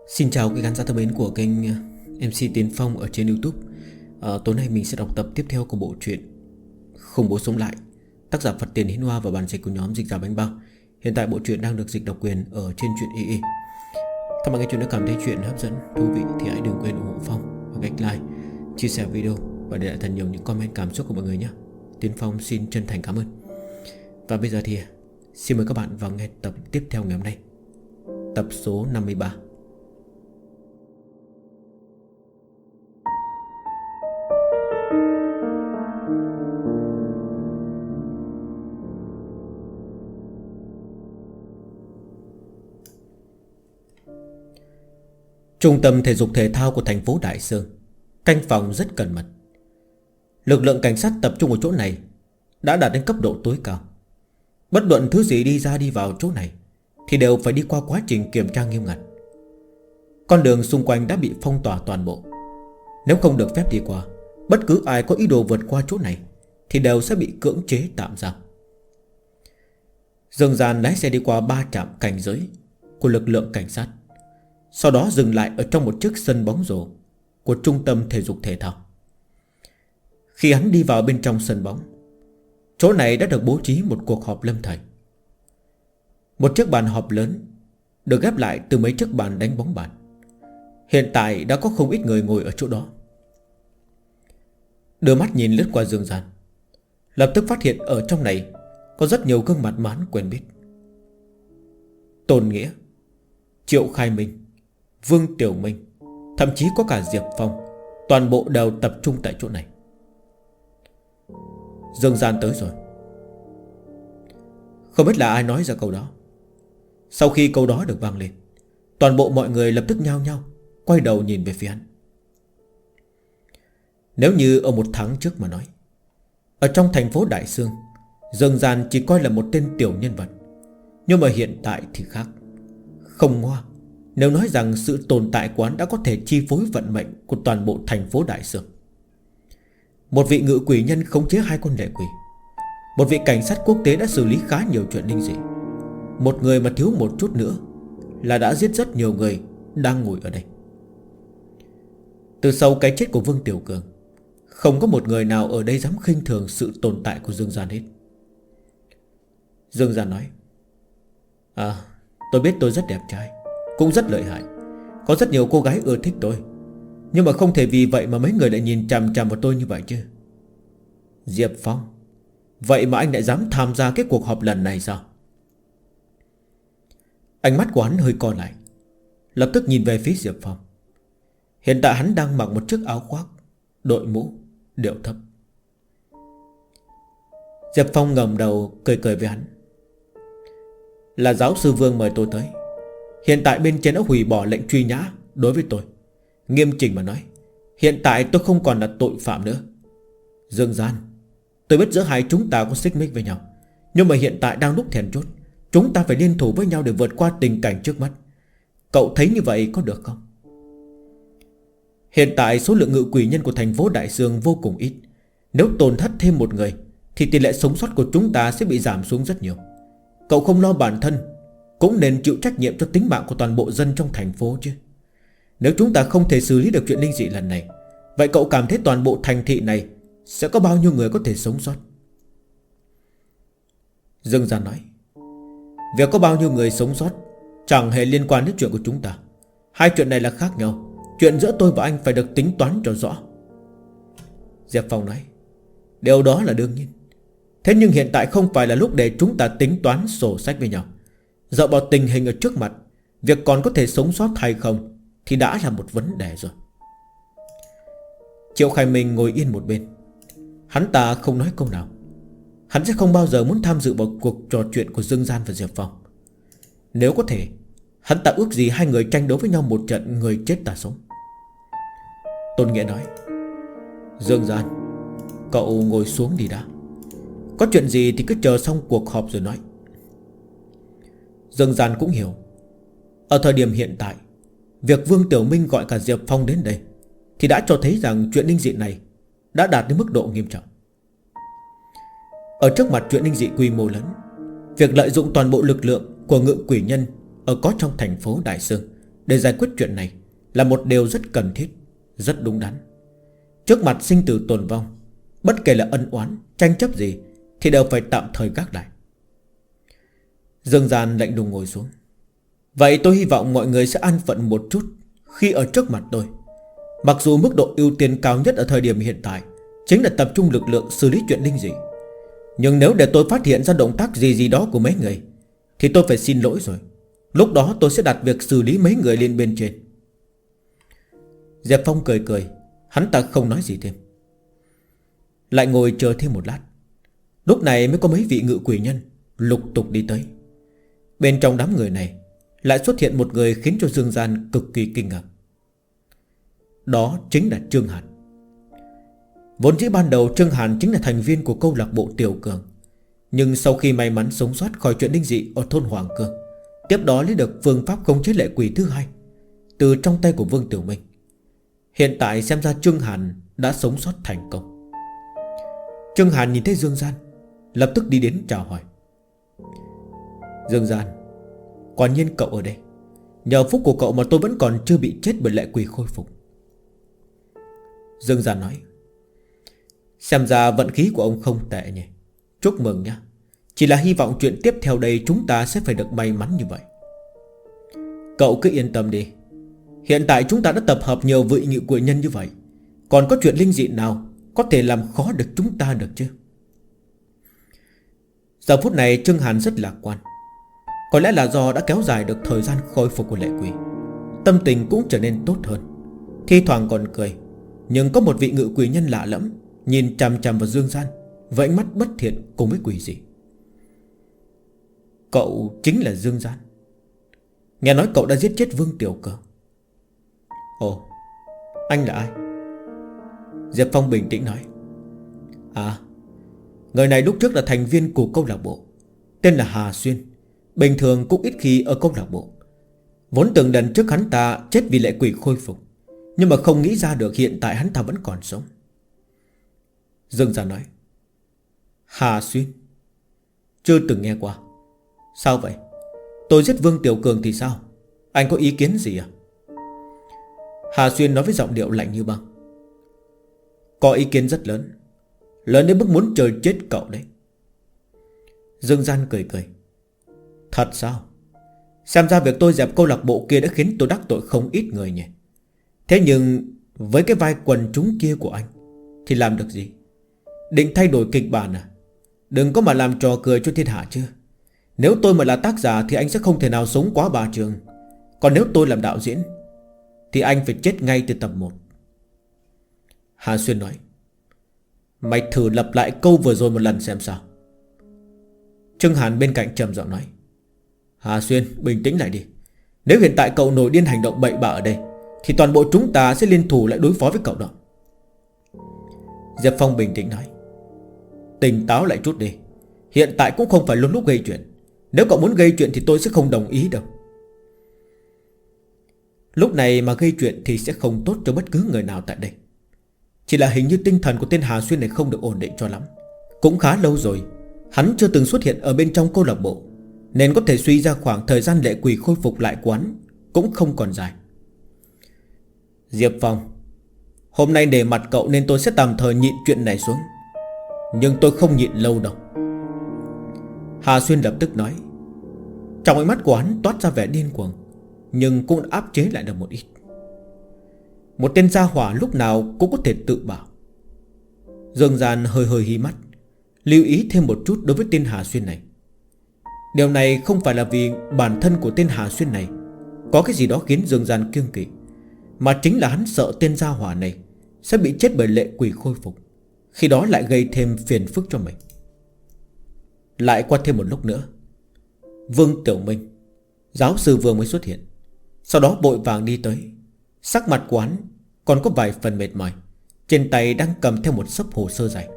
Xin chào quý khán giả thân mến của kênh MC Tiến Phong ở trên YouTube. Tối nay mình sẽ đọc tập tiếp theo của bộ truyện Khủng Bố Sống Lại, tác giả Phật Tiền Hiến Hoa và bản dịch của nhóm Dịch Giả Bánh Bao. Hiện tại bộ truyện đang được dịch độc quyền ở trên truyện EE. Các bạn nghe chuyện đã cảm thấy chuyện hấp dẫn, thú vị thì hãy đừng quên ủng hộ Phong bằng cách like, chia sẻ video và để lại thật nhiều những comment cảm xúc của mọi người nhé. Tiến Phong xin chân thành cảm ơn. Và bây giờ thì xin mời các bạn vào nghe tập tiếp theo ngày hôm nay, tập số 53. Trung tâm thể dục thể thao của thành phố Đại Sơn, canh phòng rất cẩn mật. Lực lượng cảnh sát tập trung ở chỗ này đã đạt đến cấp độ tối cao. Bất luận thứ gì đi ra đi vào chỗ này thì đều phải đi qua quá trình kiểm tra nghiêm ngặt. Con đường xung quanh đã bị phong tỏa toàn bộ. Nếu không được phép đi qua, bất cứ ai có ý đồ vượt qua chỗ này thì đều sẽ bị cưỡng chế tạm giam. Dương Gian lái xe đi qua 3 trạm cảnh giới của lực lượng cảnh sát, sau đó dừng lại ở trong một chiếc sân bóng rổ của trung tâm thể dục thể thao. Khi hắn đi vào bên trong sân bóng, chỗ này đã được bố trí một cuộc họp lâm thời. Một chiếc bàn họp lớn được ghép lại từ mấy chiếc bàn đánh bóng bàn. Hiện tại đã có không ít người ngồi ở chỗ đó. Đưa mắt nhìn lướt qua Dương Gian, lập tức phát hiện ở trong này có rất nhiều gương mặt mà hắn quen biết. Tôn Nghĩa, Triệu Khai Minh, Vương Tiểu Minh, thậm chí có cả Diệp Phong, toàn bộ đều tập trung tại chỗ này. Dương Gian tới rồi. Không biết là ai nói ra câu đó. Sau khi câu đó được vang lên, toàn bộ mọi người lập tức nhao nhao quay đầu nhìn về phía hắn. Nếu như ở một tháng trước mà nói, ở trong thành phố Đại Sương, Dương Gian chỉ coi là một tên tiểu nhân vật. Nhưng mà hiện tại thì khác. Không ngoa nếu nói rằng sự tồn tại của hắn đã có thể chi phối vận mệnh của toàn bộ thành phố Đại Sương. Một vị ngự quỷ nhân khống chế 2 con lệ quỷ, một vị cảnh sát quốc tế đã xử lý khá nhiều chuyện linh dị, một người mà thiếu một chút nữa là đã giết rất nhiều người đang ngồi ở đây. Từ sau cái chết của Vương Tiểu Cường, không có một người nào ở đây dám khinh thường sự tồn tại của Dương Gian hết. Dương Gian nói: tôi biết tôi rất đẹp trai, cũng rất lợi hại, có rất nhiều cô gái ưa thích tôi, nhưng mà không thể vì vậy mà mấy người lại nhìn chằm chằm vào tôi như vậy chứ. Diệp Phong, vậy mà anh lại dám tham gia cái cuộc họp lần này sao? Ánh mắt của hắn hơi co lại, lập tức nhìn về phía Diệp Phong. Hiện tại hắn đang mặc một chiếc áo khoác, đội mũ, điệu thấp. Diệp Phong ngẩng đầu cười cười với hắn: Là giáo sư Vương mời tôi tới. Hiện tại bên trên đã hủy bỏ lệnh truy nã đối với tôi. Nghiêm chỉnh mà nói, hiện tại tôi không còn là tội phạm nữa. Dương Gian, tôi biết giữa hai chúng ta có xích mích với nhau, nhưng mà hiện tại đang lúc then chốt, chúng ta phải liên thủ với nhau để vượt qua tình cảnh trước mắt. Cậu thấy như vậy có được không? Hiện tại số lượng ngự quỷ nhân của thành phố Đại Sương vô cùng ít. Nếu tổn thất thêm một người thì tỷ lệ sống sót của chúng ta sẽ bị giảm xuống rất nhiều. Cậu không lo bản thân cũng nên chịu trách nhiệm cho tính mạng của toàn bộ dân trong thành phố chứ. Nếu chúng ta không thể xử lý được chuyện linh dị lần này, vậy cậu cảm thấy toàn bộ thành thị này sẽ có bao nhiêu người có thể sống sót? Dương Gian nói: Việc có bao nhiêu người sống sót chẳng hề liên quan đến chuyện của chúng ta. Hai chuyện này là khác nhau. Chuyện giữa tôi và anh phải được tính toán cho rõ. Diệp Phong nói: Điều đó là đương nhiên. Thế nhưng hiện tại không phải là lúc để chúng ta tính toán sổ sách với nhau. Dựa vào tình hình ở trước mặt, việc còn có thể sống sót hay không thì đã là một vấn đề rồi. Triệu Khai Minh ngồi yên một bên. Hắn ta không nói câu nào. Hắn sẽ không bao giờ muốn tham dự vào cuộc trò chuyện của Dương Gian và Diệp Phong. Nếu có thể, hắn ta ước gì hai người tranh đấu với nhau một trận người chết ta sống. Tôn Nghĩa nói: Dương Gian, cậu ngồi xuống đi đã. Có chuyện gì thì cứ chờ xong cuộc họp rồi nói. Dương Gian cũng hiểu, ở thời điểm hiện tại, việc Vương Tiểu Minh gọi cả Diệp Phong đến đây thì đã cho thấy rằng chuyện linh dị này đã đạt đến mức độ nghiêm trọng. Ở trước mặt chuyện linh dị quy mô lớn, việc lợi dụng toàn bộ lực lượng của ngự quỷ nhân ở có trong thành phố Đại Sương để giải quyết chuyện này là một điều rất cần thiết, rất đúng đắn. Trước mặt sinh tử tồn vong, bất kể là ân oán, tranh chấp gì thì đều phải tạm thời gác lại. Dương Gian lạnh lùng ngồi xuống. Vậy tôi hy vọng mọi người sẽ an phận một chút khi ở trước mặt tôi. Mặc dù mức độ ưu tiên cao nhất ở thời điểm hiện tại chính là tập trung lực lượng xử lý chuyện linh dị, nhưng nếu để tôi phát hiện ra động tác gì đó của mấy người thì tôi phải xin lỗi rồi. Lúc đó tôi sẽ đặt việc xử lý mấy người lên bên trên. Diệp Phong cười cười, hắn ta không nói gì thêm, lại ngồi chờ thêm một lát. Lúc này mới có mấy vị ngự quỷ nhân lục tục đi tới. Bên trong đám người này lại xuất hiện một người khiến cho Dương Gian cực kỳ kinh ngạc. Đó chính là Trương Hàn. Vốn dĩ ban đầu Trương Hàn chính là thành viên của câu lạc bộ Tiểu Cường, nhưng sau khi may mắn sống sót khỏi chuyện linh dị ở thôn Hoàng Cương, tiếp đó lấy được phương pháp khống chế lệ quỷ thứ hai từ trong tay của Vương Tiểu Minh. Hiện tại xem ra Trương Hàn đã sống sót thành công. Trương Hàn nhìn thấy Dương Gian, lập tức đi đến chào hỏi. Dương Gian, quả nhiên cậu ở đây. Nhờ phúc của cậu mà tôi vẫn còn chưa bị chết bởi lệ quỷ khôi phục. Dương Gian nói, xem ra vận khí của ông không tệ nhỉ. Chúc mừng nhé. Chỉ là hy vọng chuyện tiếp theo đây chúng ta sẽ phải được may mắn như vậy. Cậu cứ yên tâm đi. Hiện tại chúng ta đã tập hợp nhiều vị ngự quỷ nhân như vậy, còn có chuyện linh dị nào có thể làm khó được chúng ta được chứ? Giờ phút này Trương Hàn rất lạc quan. Có lẽ là do đã kéo dài được thời gian khôi phục của lệ quỷ, tâm tình cũng trở nên tốt hơn. Thi thoảng còn cười. Nhưng có một vị ngự quỷ nhân lạ lẫm nhìn chằm chằm vào Dương Gian với ánh mắt bất thiện cùng với quỷ dị. Cậu chính là Dương Gian. Nghe nói cậu đã giết chết Vương Tiểu Cường. Ồ, anh là ai? Diệp Phong bình tĩnh nói, à, người này lúc trước là thành viên của câu lạc bộ, tên là Hà Xuyên. Bình thường cũng ít khi ở câu lạc bộ. Vốn tưởng lần trước hắn ta chết vì lệ quỷ khôi phục, nhưng mà không nghĩ ra được hiện tại hắn ta vẫn còn sống. Dương Gian nói, Hà Xuyên? Chưa từng nghe qua. Sao vậy? Tôi giết Vương Tiểu Cường thì sao? Anh có ý kiến gì à? Hà Xuyên nói với giọng điệu lạnh như băng. Có ý kiến rất lớn, lớn đến mức muốn trời chết cậu đấy. Dương Gian cười cười. Thật sao? Xem ra việc tôi dẹp câu lạc bộ kia đã khiến tôi đắc tội không ít người nhỉ. Thế nhưng với cái vai quần chúng kia của anh thì làm được gì? Định thay đổi kịch bản à? Đừng có mà làm trò cười cho thiên hạ chứ. Nếu tôi mà là tác giả thì anh sẽ không thể nào sống quá 3 trường. Còn nếu tôi làm đạo diễn thì anh phải chết ngay từ tập 1. Hà Xuyên nói, mày thử lặp lại câu vừa rồi một lần xem sao. Trương Hàn bên cạnh trầm giọng nói, Hà Xuyên, bình tĩnh lại đi. Nếu hiện tại cậu nổi điên hành động bậy bạ ở đây thì toàn bộ chúng ta sẽ liên thủ lại đối phó với cậu đó. Diệp Phong bình tĩnh nói, tỉnh táo lại chút đi. Hiện tại cũng không phải lúc gây chuyện. Nếu cậu muốn gây chuyện thì tôi sẽ không đồng ý đâu. Lúc này mà gây chuyện thì sẽ không tốt cho bất cứ người nào tại đây. Chỉ là hình như tinh thần của tên Hà Xuyên này không được ổn định cho lắm. Cũng khá lâu rồi hắn chưa từng xuất hiện ở bên trong câu lạc bộ, nên có thể suy ra khoảng thời gian lệ quỷ khôi phục lại quán cũng không còn dài. Diệp Phong, hôm nay để mặt cậu nên tôi sẽ tạm thời nhịn chuyện này xuống, nhưng tôi không nhịn lâu đâu. Hà Xuyên lập tức nói. Trong ánh mắt của hắn toát ra vẻ điên cuồng, nhưng cũng áp chế lại được một ít. Một tên gia hỏa lúc nào cũng có thể tự bảo. Dương Gian hơi hơi hí mắt, lưu ý thêm một chút đối với tên Hà Xuyên này. Điều này không phải là vì bản thân của tên Hà Xuyên này có cái gì đó khiến Dương Gian kiêng kỵ, mà chính là hắn sợ tên gia hỏa này sẽ bị chết bởi lệ quỷ khôi phục, khi đó lại gây thêm phiền phức cho mình. Lại qua thêm một lúc nữa, Vương Tiểu Minh, giáo sư Vương mới xuất hiện. Sau đó vội vàng đi tới. Sắc mặt của hắn còn có vài phần mệt mỏi, trên tay đang cầm theo một xấp hồ sơ dày.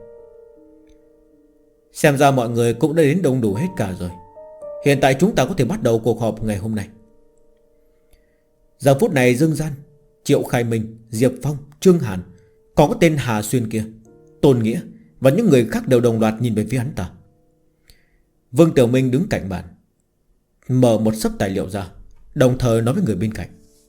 Xem ra mọi người cũng đã đến đông đủ hết cả rồi. Hiện tại chúng ta có thể bắt đầu cuộc họp ngày hôm nay. Giờ phút này Dương Gian, Triệu Khai Minh, Diệp Phong, Trương Hàn, còn có tên Hà Xuyên kia, Tôn Nghĩa và những người khác đều đồng loạt nhìn về phía hắn ta. Vương Tiểu Minh đứng cạnh bàn, mở một xấp tài liệu ra, đồng thời nói với người bên cạnh.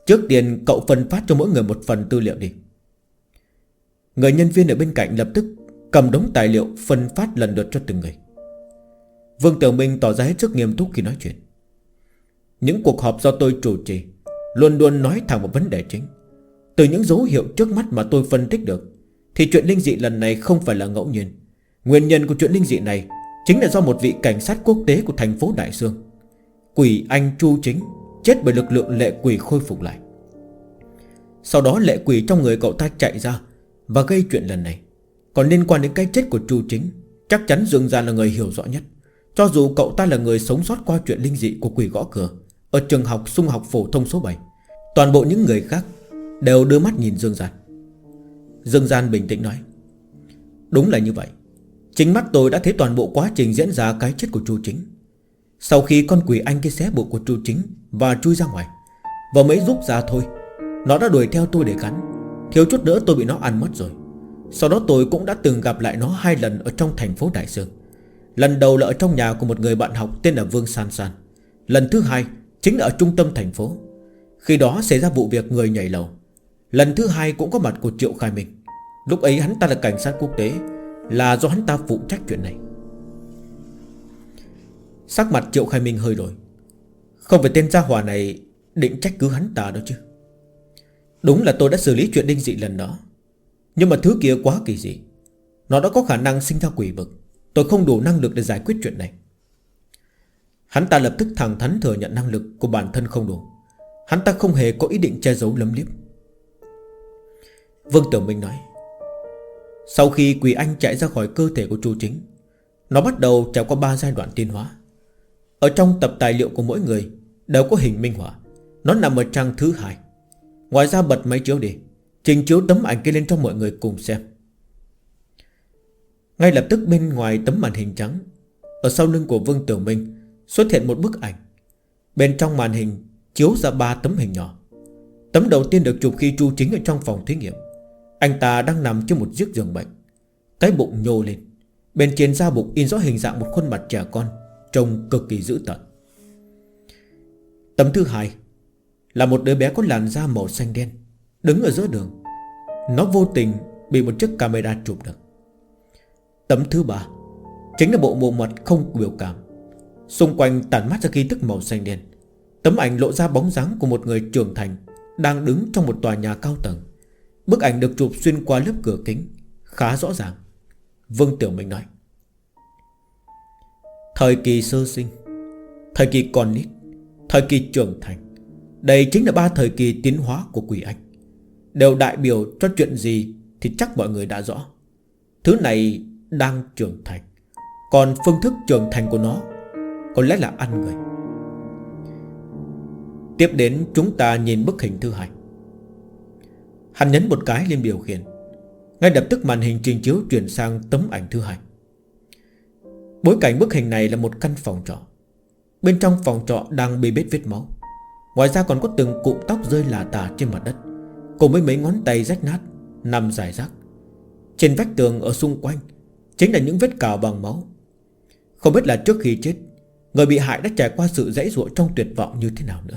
Trước tiên cậu phân phát cho mỗi người một phần tư liệu đi. Người nhân viên ở bên cạnh lập tức cầm đống tài liệu phân phát lần lượt cho từng người. Vương Tiểu Minh tỏ ra hết sức nghiêm túc khi nói chuyện. Những cuộc họp do tôi chủ trì luôn luôn nói thẳng một vấn đề chính. Từ những dấu hiệu trước mắt mà tôi phân tích được thì chuyện linh dị lần này không phải là ngẫu nhiên. Nguyên nhân của chuyện linh dị này chính là do một vị cảnh sát quốc tế của thành phố Đại Sương, Quỷ Anh Chu Chính, chết bởi lực lượng lệ quỷ khôi phục lại. Sau đó lệ quỷ trong người cậu ta chạy ra và gây chuyện lần này. Còn liên quan đến cái chết của Chu Chính, chắc chắn Dương Gian là người hiểu rõ nhất. Cho dù cậu ta là người sống sót qua chuyện linh dị của quỷ gõ cửa ở trường học Sung học phổ thông số 7, toàn bộ những người khác đều đưa mắt nhìn Dương Gian. Dương Gian bình tĩnh nói: đúng là như vậy. Chính mắt tôi đã thấy toàn bộ quá trình diễn ra cái chết của Chu Chính. Sau khi con quỷ anh kia xé bụng của Chu Chính và chui ra ngoài, vừa mới rút ra thôi, nó đã đuổi theo tôi để cắn. Thiếu chút nữa tôi bị nó ăn mất rồi. Sau đó tôi cũng đã từng gặp lại nó 2 lần ở trong thành phố Đại Sương. Lần đầu là ở trong nhà của một người bạn học tên là Vương San San. Lần thứ 2 chính là ở trung tâm thành phố. Khi đó xảy ra vụ việc người nhảy lầu. Lần thứ 2 cũng có mặt của Triệu Khai Minh. Lúc ấy hắn ta là cảnh sát quốc tế, là do hắn ta phụ trách chuyện này. Sắc mặt Triệu Khai Minh hơi đổi. Không phải tên gia hỏa này định trách cứ hắn ta đâu chứ. Đúng là tôi đã xử lý chuyện linh dị lần đó, nhưng mà thứ kia quá kỳ dị. Nó đã có khả năng sinh ra quỷ vực. Tôi không đủ năng lực để giải quyết chuyện này. Hắn ta lập tức thẳng thắn thừa nhận năng lực của bản thân không đủ. Hắn ta không hề có ý định che giấu lấm liếp. Vương Tiểu Minh nói: sau khi quỷ anh chạy ra khỏi cơ thể của Chu Chính, nó bắt đầu trải qua 3 giai đoạn tiến hóa. Ở trong tập tài liệu của mỗi người đều có hình minh họa. Nó nằm ở trang thứ 2. Ngoài ra bật máy chiếu đi, trình chiếu tấm ảnh kia lên cho mọi người cùng xem. Ngay lập tức bên ngoài tấm màn hình trắng, ở sau lưng của Vương Tiểu Minh xuất hiện một bức ảnh. Bên trong màn hình chiếu ra 3 tấm hình nhỏ. Tấm đầu tiên được chụp khi Chu Chính ở trong phòng thí nghiệm. Anh ta đang nằm trên một chiếc giường bệnh, cái bụng nhô lên. Bên trên da bụng in rõ hình dạng một khuôn mặt trẻ con, trông cực kỳ dữ tợn. Tấm thứ 2 là một đứa bé có làn da màu xanh đen, đứng ở giữa đường. Nó vô tình bị một chiếc camera chụp được. Tấm thứ 3 chính là bộ mồm mặt không biểu cảm, xung quanh tản mát ra khí tức màu xanh đen. Tấm ảnh lộ ra bóng dáng của một người trưởng thành đang đứng trong một tòa nhà cao tầng. Bức ảnh được chụp xuyên qua lớp cửa kính, khá rõ ràng. Vương Tiểu Minh nói: thời kỳ sơ sinh, thời kỳ con nít, thời kỳ trưởng thành, đây chính là 3 thời kỳ tiến hóa của quỷ anh. Đều đại biểu cho chuyện gì thì chắc mọi người đã rõ. Thứ này đang trưởng thành, còn phương thức trưởng thành của nó có lẽ là ăn người. Tiếp đến chúng ta nhìn bức hình thứ 2. Hắn nhấn một cái lên biểu khiển. Ngay lập tức màn hình trình chiếu chuyển sang tấm ảnh thứ 2. Bối cảnh bức hình này là một căn phòng trọ. Bên trong phòng trọ đang bê bết vết máu. Ngoài ra còn có từng cụm tóc rơi lả tả trên mặt đất, cùng với mấy ngón tay rách nát nằm rải rác. Trên vách tường ở xung quanh chính là những vết cào bằng máu. Không biết là trước khi chết, người bị hại đã trải qua sự giãy giụa trong tuyệt vọng như thế nào nữa.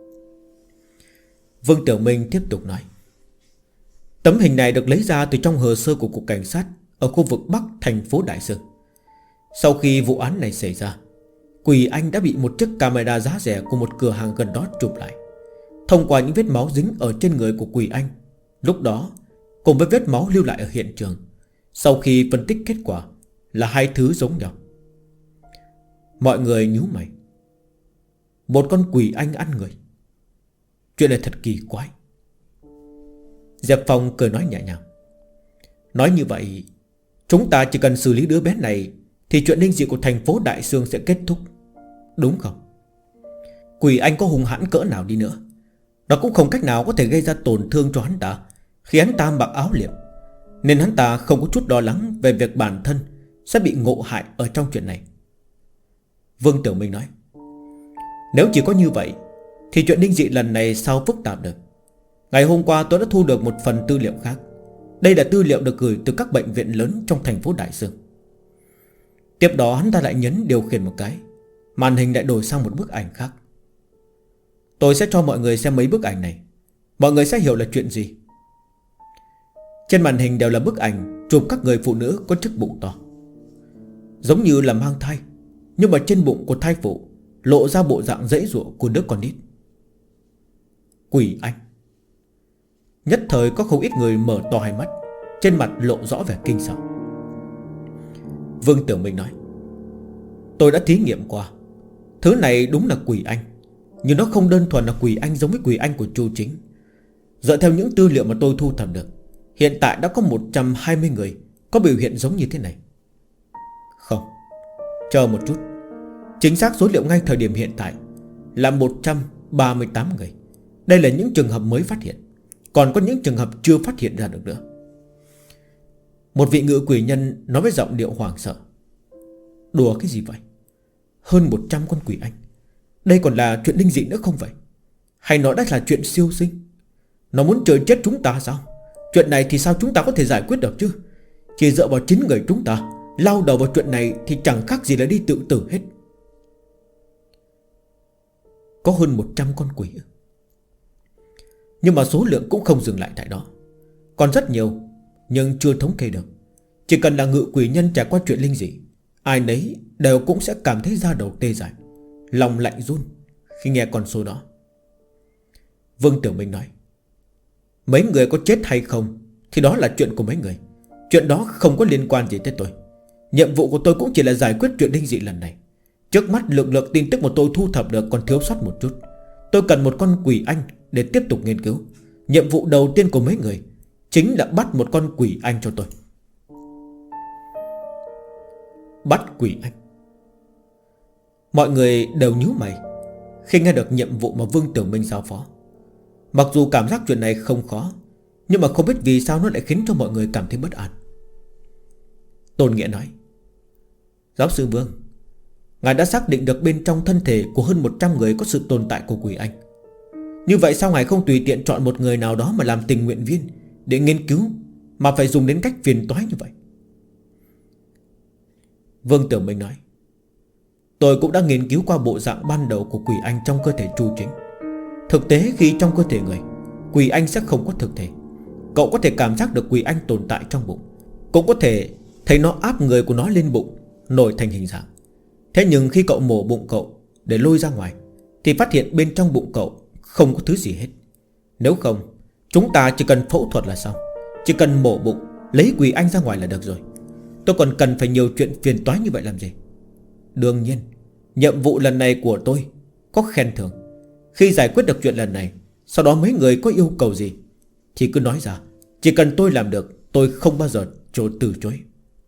Vương Tiểu Minh tiếp tục nói: tấm hình này được lấy ra từ trong hồ sơ của cục cảnh sát ở khu vực Bắc thành phố Đại Sương. Sau khi vụ án này xảy ra, quỷ anh đã bị một chiếc camera giá rẻ của một cửa hàng gần đó chụp lại. Thông qua những vết máu dính ở trên người của quỷ anh lúc đó, cùng với vết máu lưu lại ở hiện trường, sau khi phân tích kết quả là 2 thứ giống nhau. Mọi người nhíu mày. Một con quỷ anh ăn người, chuyện này thật kỳ quái. Diệp Phong cười nói nhẹ nhàng: nói như vậy, chúng ta chỉ cần xử lý đứa bé này thì chuyện linh dị của thành phố Đại Sương sẽ kết thúc, đúng không? Quỷ anh có hung hãn cỡ nào đi nữa, nó cũng không cách nào có thể gây ra tổn thương cho hắn ta khi hắn ta mặc áo liệm. Nên hắn ta không có chút lo lắng về việc bản thân sẽ bị ngộ hại ở trong chuyện này. Vương Tiểu Minh nói: nếu chỉ có như vậy thì chuyện linh dị lần này sao phức tạp được. Ngày hôm qua tôi đã thu được một phần tư liệu khác. Đây là tư liệu được gửi từ các bệnh viện lớn trong thành phố Đại Sương. Tiếp đó hắn ta lại nhấn điều khiển một cái, màn hình lại đổi sang một bức ảnh khác. Tôi sẽ cho mọi người xem mấy bức ảnh này. Mọi người sẽ hiểu là chuyện gì. Trên màn hình đều là bức ảnh chụp các người phụ nữ có chiếc bụng to, giống như là mang thai, nhưng mà trên bụng của thai phụ lộ ra bộ dạng dễ dụa của đứa con nít. Quỷ anh. Nhất thời có không ít người mở to hai mắt, trên mặt lộ rõ vẻ kinh sợ. Vương Tiểu Minh nói: tôi đã thí nghiệm qua, thứ này đúng là quỷ anh, nhưng nó không đơn thuần là quỷ anh giống với quỷ anh của Chu Chính. Dựa theo những tư liệu mà tôi thu thập được, hiện tại đã có 120 người có biểu hiện giống như thế này. Không, chờ một chút. Chính xác số liệu ngay thời điểm hiện tại là 138 người. Đây là những trường hợp mới phát hiện, còn có những trường hợp chưa phát hiện ra được nữa. Một vị ngự quỷ nhân nói với giọng điệu hoảng sợ: đùa cái gì vậy? Hơn 100 con quỷ anh, đây còn là chuyện linh dị nữa không vậy? Hay nó đã là chuyện siêu sinh? Nó muốn trời chết chúng ta sao? Chuyện này thì sao chúng ta có thể giải quyết được chứ? Chỉ dựa vào chính người chúng ta lao đầu vào chuyện này thì chẳng khác gì là đi tự tử hết. Có hơn 100 con quỷ. Nhưng mà số lượng cũng không dừng lại tại đó, còn rất nhiều, nhưng chưa thống kê được. Chỉ cần là ngự quỷ nhân trải qua chuyện linh dị, ai nấy đều cũng sẽ cảm thấy da đầu tê dại, lòng lạnh run khi nghe con số đó. Vương Tiểu Minh nói: mấy người có chết hay không thì đó là chuyện của mấy người, chuyện đó không có liên quan gì tới tôi. Nhiệm vụ của tôi cũng chỉ là giải quyết chuyện linh dị lần này. Trước mắt lượng tin tức mà tôi thu thập được còn thiếu sót một chút. Tôi cần một con quỷ anh để tiếp tục nghiên cứu. Nhiệm vụ đầu tiên của mấy người chính là bắt một con quỷ anh cho tôi. Bắt quỷ anh. Mọi người đều nhíu mày khi nghe được nhiệm vụ mà Vương Tiểu Minh giao phó. Mặc dù cảm giác chuyện này không khó, nhưng mà không biết vì sao nó lại khiến cho mọi người cảm thấy bất an. Tôn Nghĩa nói: giáo sư Vương, ngài đã xác định được bên trong thân thể của hơn 100 người có sự tồn tại của quỷ anh. Như vậy sao ngài không tùy tiện chọn một người nào đó mà làm tình nguyện viên để nghiên cứu, mà phải dùng đến cách phiền toái như vậy? Vương Tiểu Minh nói: tôi cũng đã nghiên cứu qua bộ dạng ban đầu của quỷ anh trong cơ thể Chu Chính. Thực tế khi trong cơ thể người, quỷ anh sẽ không có thực thể. Cậu có thể cảm giác được quỷ anh tồn tại trong bụng, cũng có thể thấy nó áp người của nó lên bụng, nổi thành hình dạng. Thế nhưng khi cậu mổ bụng cậu để lôi ra ngoài, thì phát hiện bên trong bụng cậu không có thứ gì hết. Nếu không, chúng ta chỉ cần phẫu thuật là xong. Chỉ cần mổ bụng, lấy quỷ anh ra ngoài là được rồi. Tôi còn cần phải nhiều chuyện phiền toái như vậy làm gì? Đương nhiên, nhiệm vụ lần này của tôi có khen thưởng. Khi giải quyết được chuyện lần này, sau đó mấy người có yêu cầu gì thì cứ nói ra. Chỉ cần tôi làm được, tôi không bao giờ từ chối.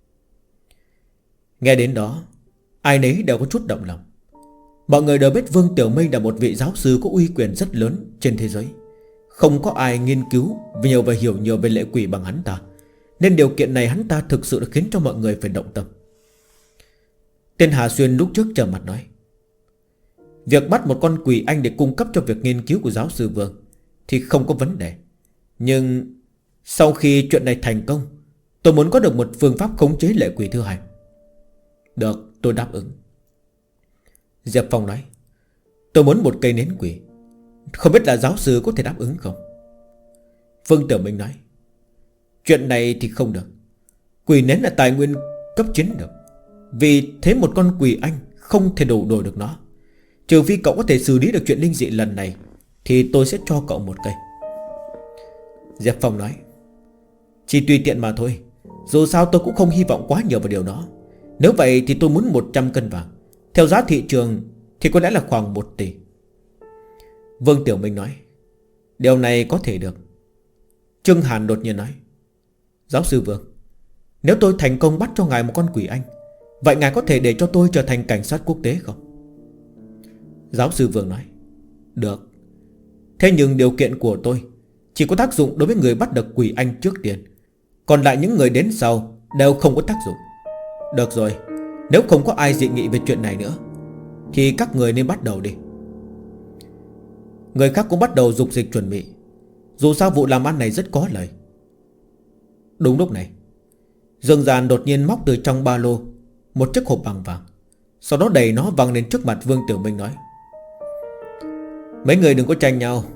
Nghe đến đó, ai nấy đều có chút động lòng. Mọi người đều biết Vương Tiểu Minh là một vị giáo sư có uy quyền rất lớn trên thế giới. Không có ai nghiên cứu nhiều và hiểu nhiều về lệ quỷ bằng hắn ta, nên điều kiện này hắn ta thực sự đã khiến cho mọi người phải động tâm. Tên Hà Xuyên lúc trước trầm mặt nói: việc bắt một con quỷ anh để cung cấp cho việc nghiên cứu của giáo sư Vương thì không có vấn đề. Nhưng sau khi chuyện này thành công, tôi muốn có được một phương pháp khống chế lệ quỷ thứ hai. Được, tôi đáp ứng. Diệp Phong nói: tôi muốn một cây nến quỷ. Không biết là giáo sư có thể đáp ứng không? Vương Tiểu Minh nói: chuyện này thì không được. Quỷ nến là tài nguyên cấp chiến lược, vì thế một con quỷ anh không thể đủ đổi được nó. Trừ phi cậu có thể xử lý được chuyện linh dị lần này, thì tôi sẽ cho cậu một cây. Diệp Phong nói: chỉ tùy tiện mà thôi. Dù sao tôi cũng không hy vọng quá nhiều vào điều đó. Nếu vậy thì tôi muốn 100 cân vàng. Theo giá thị trường thì có lẽ là khoảng 1 tỷ. Vương Tiểu Minh nói: điều này có thể được. Trương Hàn đột nhiên nói: giáo sư Vương, nếu tôi thành công bắt cho ngài một con quỷ anh, vậy ngài có thể để cho tôi trở thành cảnh sát quốc tế không? Giáo sư Vương nói: được. Thế nhưng điều kiện của tôi chỉ có tác dụng đối với người bắt được quỷ anh trước tiên, còn lại những người đến sau đều không có tác dụng. Được rồi, nếu không có ai dị nghị về chuyện này nữa thì các người nên bắt đầu đi. Người khác cũng bắt đầu dục dịch chuẩn bị. Dù sao vụ làm ăn này rất có lời. Đúng lúc này, Dương Giàn đột nhiên móc từ trong ba lô một chiếc hộp bằng vàng, sau đó đẩy nó văng lên trước mặt Vương Tiểu Minh nói: mấy người đừng có tranh nhau.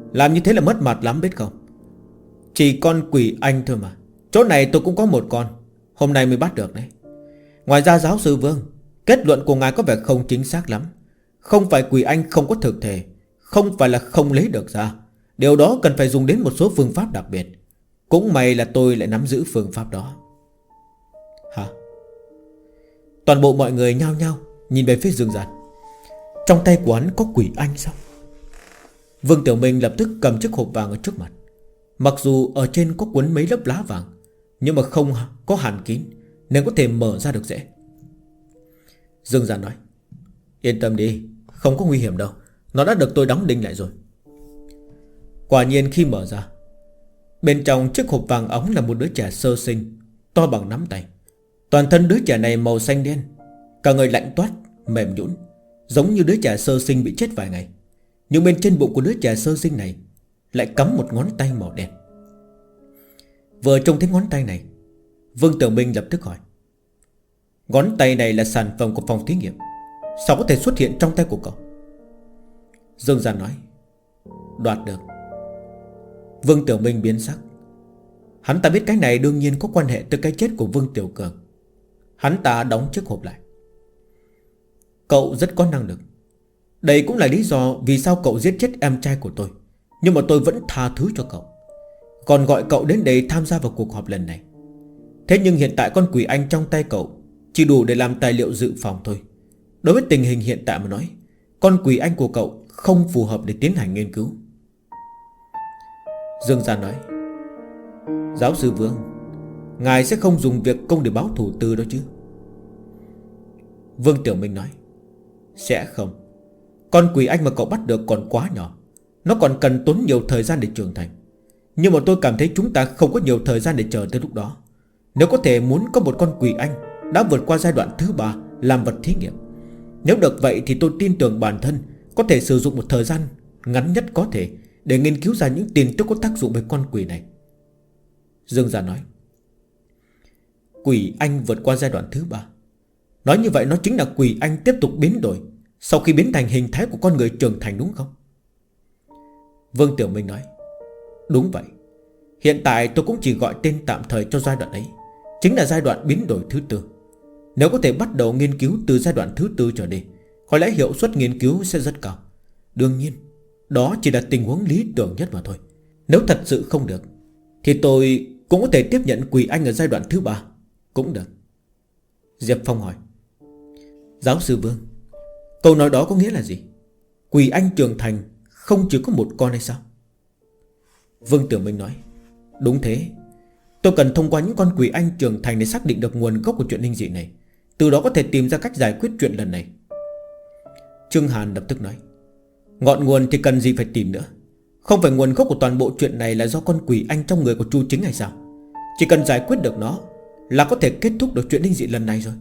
Làm như thế là mất mặt lắm biết không? Chỉ con quỷ anh thôi mà. Chỗ này tôi cũng có một con, hôm nay mới bắt được đấy. Ngoài ra giáo sư Vương, kết luận của ngài có vẻ không chính xác lắm. Không phải quỷ anh không có thực thể, không phải là không lấy được ra. Điều đó cần phải dùng đến một số phương pháp đặc biệt. Cũng may là tôi lại nắm giữ phương pháp đó. Hả? Toàn bộ mọi người nhao nhao nhìn về phía Dương Giản. Trong tay của hắn có quỷ anh sao? Vương Tiểu Minh lập tức cầm chiếc hộp vàng ở trước mặt. Mặc dù ở trên có cuốn mấy lớp lá vàng, nhưng mà không có hàn kín, nên có thể mở ra được dễ. Dương Giản nói: Yên tâm đi, không có nguy hiểm đâu. Nó đã được tôi đóng đinh lại rồi. Quả nhiên khi mở ra, bên trong chiếc hộp vàng óng là một đứa trẻ sơ sinh, to bằng nắm tay. Toàn thân đứa trẻ này màu xanh đen, cả người lạnh toát, mềm nhũn, giống như đứa trẻ sơ sinh bị chết vài ngày. Nhưng bên trên bụng của đứa trẻ sơ sinh này lại cắm một ngón tay màu đen. Vừa trông thấy ngón tay này, Vương Tiểu Minh lập tức hỏi: Ngón tay này là sản phẩm của phòng thí nghiệm, sao có thể xuất hiện trong tay của cậu? Dương Giản nói: Đoạt được. Vương Tiểu Minh biến sắc. Hắn ta biết cái này đương nhiên có quan hệ tới cái chết của Vương Tiểu Cường. Hắn ta đóng chiếc hộp lại. Cậu rất có năng lực. Đây cũng là lý do vì sao cậu giết chết em trai của tôi. Nhưng mà tôi vẫn tha thứ cho cậu, còn gọi cậu đến đây tham gia vào cuộc họp lần này. Thế nhưng hiện tại con quỷ anh trong tay cậu chỉ đủ để làm tài liệu dự phòng thôi. Đối với tình hình hiện tại mà nói, con quỷ anh của cậu không phù hợp để tiến hành nghiên cứu. Dương Giản nói: Giáo sư Vương, ngài sẽ không dùng việc công để báo thù Tư đó chứ? Vương Tiểu Minh nói: Sẽ không. Con quỷ anh mà cậu bắt được còn quá nhỏ, nó còn cần tốn nhiều thời gian để trưởng thành. Nhưng mà tôi cảm thấy chúng ta không có nhiều thời gian để chờ tới lúc đó. Nếu có thể muốn có một con quỷ anh đã vượt qua giai đoạn thứ 3 làm vật thí nghiệm. Nếu được vậy thì tôi tin tưởng bản thân có thể sử dụng một thời gian ngắn nhất có thể để nghiên cứu ra những tin tức có tác dụng với con quỷ này. Dương Giản nói: Quỷ anh vượt qua giai đoạn thứ 3. Nói như vậy nó chính là quỷ anh tiếp tục biến đổi sau khi biến thành hình thái của con người trưởng thành, đúng không? Vương Tiểu Minh nói: Đúng vậy. Hiện tại tôi cũng chỉ gọi tên tạm thời cho giai đoạn ấy, chính là giai đoạn biến đổi thứ 4. Nếu có thể bắt đầu nghiên cứu từ giai đoạn thứ 4 trở đi, có lẽ hiệu suất nghiên cứu sẽ rất cao. Đương nhiên, đó chỉ là tình huống lý tưởng nhất mà thôi. Nếu thật sự không được thì tôi cũng có thể tiếp nhận quỷ anh ở giai đoạn thứ 3 cũng được. Diệp Phong hỏi: Giáo sư Vương, câu nói đó có nghĩa là gì? Quỷ anh trưởng thành không chỉ có một con hay sao? Vương Tiểu Minh nói: Đúng thế. Tôi cần thông qua những con quỷ anh trưởng thành để xác định được nguồn gốc của chuyện linh dị này, từ đó có thể tìm ra cách giải quyết chuyện lần này. Trương Hàn lập tức nói: Ngọn nguồn thì cần gì phải tìm nữa? Không phải nguồn gốc của toàn bộ chuyện này là do con quỷ anh trong người của Chu Chính hay sao? Chỉ cần giải quyết được nó là có thể kết thúc được chuyện linh dị lần này rồi.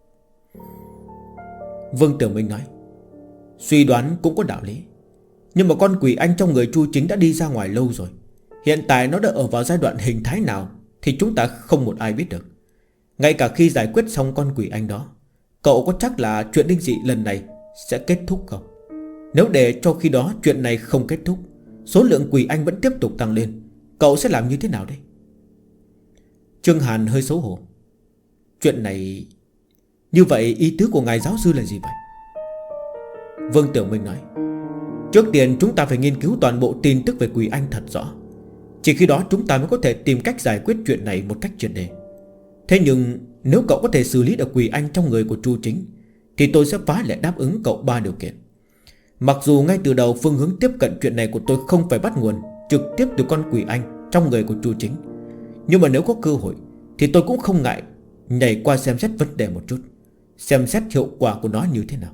Vương Tiểu Minh nói: Suy đoán cũng có đạo lý. Nhưng mà con quỷ anh trong người Chu Chính đã đi ra ngoài lâu rồi. Hiện tại nó đã ở vào giai đoạn hình thái nào thì chúng ta không một ai biết được. Ngay cả khi giải quyết xong con quỷ anh đó, cậu có chắc là chuyện linh dị lần này sẽ kết thúc không? Nếu để cho khi đó chuyện này không kết thúc, số lượng quỷ anh vẫn tiếp tục tăng lên, cậu sẽ làm như thế nào đây? Trương Hàn hơi xấu hổ: Chuyện này... Như vậy ý tứ của ngài giáo sư là gì vậy? Vương Tiểu Minh nói: Trước tiên chúng ta phải nghiên cứu toàn bộ tin tức về quỷ anh thật rõ. Chỉ khi đó chúng ta mới có thể tìm cách giải quyết chuyện này một cách triệt để. Thế nhưng nếu cậu có thể xử lý được quỷ anh trong người của Chu Chính thì tôi sẽ phá lệ đáp ứng cậu 3 điều kiện. Mặc dù ngay từ đầu phương hướng tiếp cận chuyện này của tôi không phải bắt nguồn trực tiếp từ con quỷ anh trong người của Chu Chính, nhưng mà nếu có cơ hội thì tôi cũng không ngại nhảy qua xem xét vấn đề một chút, xem xét hiệu quả của nó như thế nào.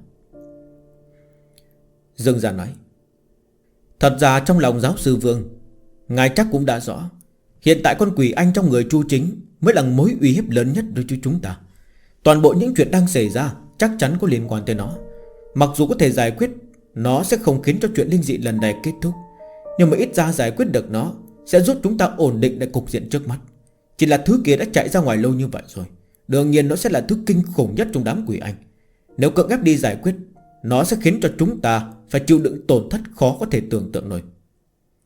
Dương Giản nói: Thật ra trong lòng giáo sư Vương, ngài chắc cũng đã rõ, hiện tại con quỷ anh trong người Chu Chính mới là mối uy hiếp lớn nhất đối với chúng ta. Toàn bộ những chuyện đang xảy ra chắc chắn có liên quan tới nó. Mặc dù có thể giải quyết, nó sẽ không khiến cho chuyện linh dị lần này kết thúc, nhưng mà ít ra giải quyết được nó sẽ giúp chúng ta ổn định lại cục diện trước mắt. Chỉ là thứ kia đã chạy ra ngoài lâu như vậy rồi, đương nhiên nó sẽ là thứ kinh khủng nhất trong đám quỷ anh. Nếu cưỡng ép đi giải quyết, nó sẽ khiến cho chúng ta phải chịu đựng tổn thất khó có thể tưởng tượng nổi.